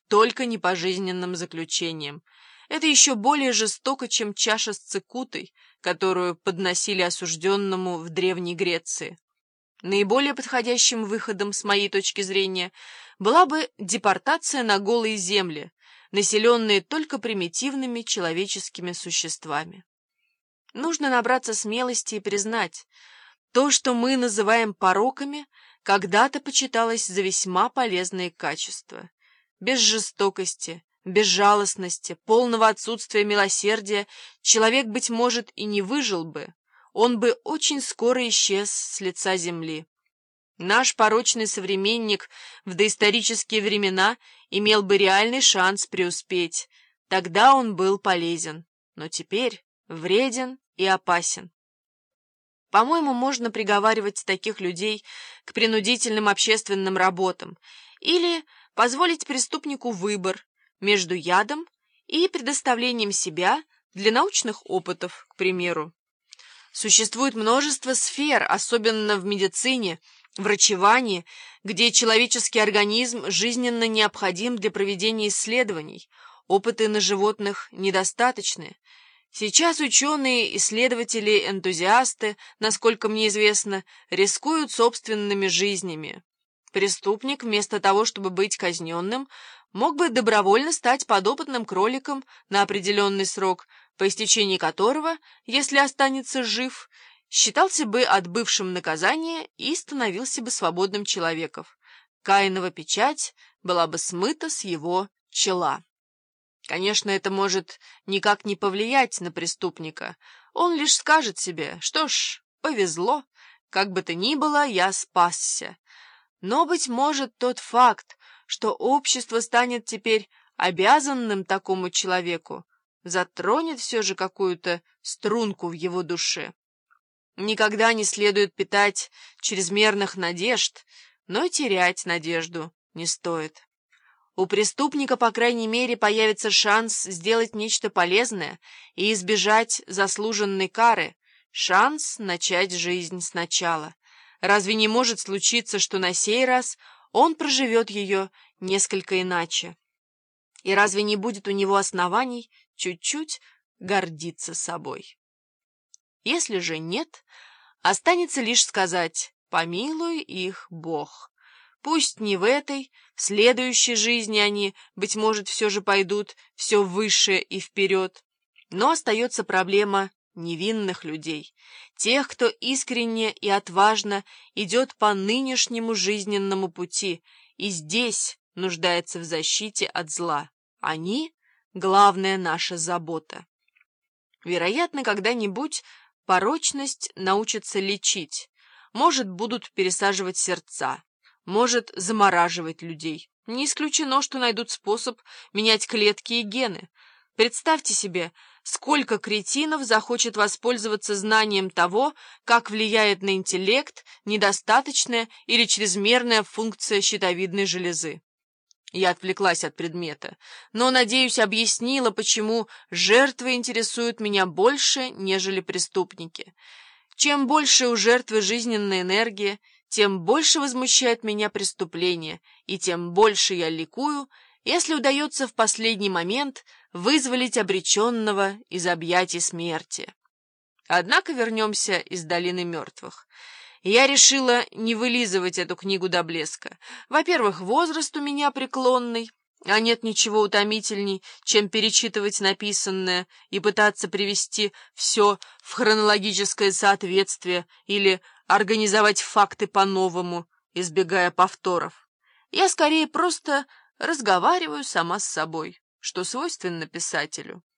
только не пожизненным заключением. Это еще более жестоко, чем чаша с цикутой, которую подносили осужденному в Древней Греции. Наиболее подходящим выходом, с моей точки зрения, была бы депортация на голые земли, населенные только примитивными человеческими существами. Нужно набраться смелости и признать, то, что мы называем пороками, когда-то почиталось за весьма полезные качества. Без жестокости, безжалостности, полного отсутствия милосердия человек, быть может, и не выжил бы, он бы очень скоро исчез с лица земли. Наш порочный современник в доисторические времена имел бы реальный шанс преуспеть, тогда он был полезен, но теперь вреден и опасен. По-моему, можно приговаривать таких людей к принудительным общественным работам или позволить преступнику выбор между ядом и предоставлением себя для научных опытов, к примеру. Существует множество сфер, особенно в медицине, врачевании, где человеческий организм жизненно необходим для проведения исследований. Опыты на животных недостаточны. Сейчас ученые, исследователи, энтузиасты, насколько мне известно, рискуют собственными жизнями. Преступник, вместо того, чтобы быть казненным, мог бы добровольно стать подопытным кроликом на определенный срок, по истечении которого, если останется жив, считался бы отбывшим наказание и становился бы свободным человеком. Каинова печать была бы смыта с его чела. Конечно, это может никак не повлиять на преступника. Он лишь скажет себе: что ж, повезло, как бы то ни было, я спасся. Но, быть может, тот факт, что общество станет теперь обязанным такому человеку, затронет все же какую-то струнку в его душе. Никогда не следует питать чрезмерных надежд, но и терять надежду не стоит. У преступника, по крайней мере, появится шанс сделать нечто полезное и избежать заслуженной кары, шанс начать жизнь сначала. Разве не может случиться, что на сей раз он проживет ее несколько иначе? И разве не будет у него оснований чуть-чуть гордиться собой? Если же нет, останется лишь сказать: помилуй их Бог. Пусть не в этой, в следующей жизни они, быть может, все же пойдут все выше и вперед. Но остается проблема невинных людей, тех, кто искренне и отважно идет по нынешнему жизненному пути и здесь нуждается в защите от зла. Они — главная наша забота. Вероятно, когда-нибудь порочность научится лечить, может, будут пересаживать сердца, может замораживать людей. Не исключено, что найдут способ менять клетки и гены. Представьте себе, сколько кретинов захочет воспользоваться знанием того, как влияет на интеллект недостаточная или чрезмерная функция щитовидной железы. Я отвлеклась от предмета, но, надеюсь, объяснила, почему жертвы интересуют меня больше, нежели преступники. Чем больше у жертвы жизненная энергия, тем больше возмущает меня преступление, и тем больше я ликую, если удается в последний момент вызволить обреченного из объятий смерти. Однако вернемся из долины мертвых. Я решила не вылизывать эту книгу до блеска. Во-первых, возраст у меня преклонный, а нет ничего утомительней, чем перечитывать написанное и пытаться привести все в хронологическое соответствие или организовать факты по-новому, избегая повторов. Я скорее просто разговариваю сама с собой, что свойственно писателю.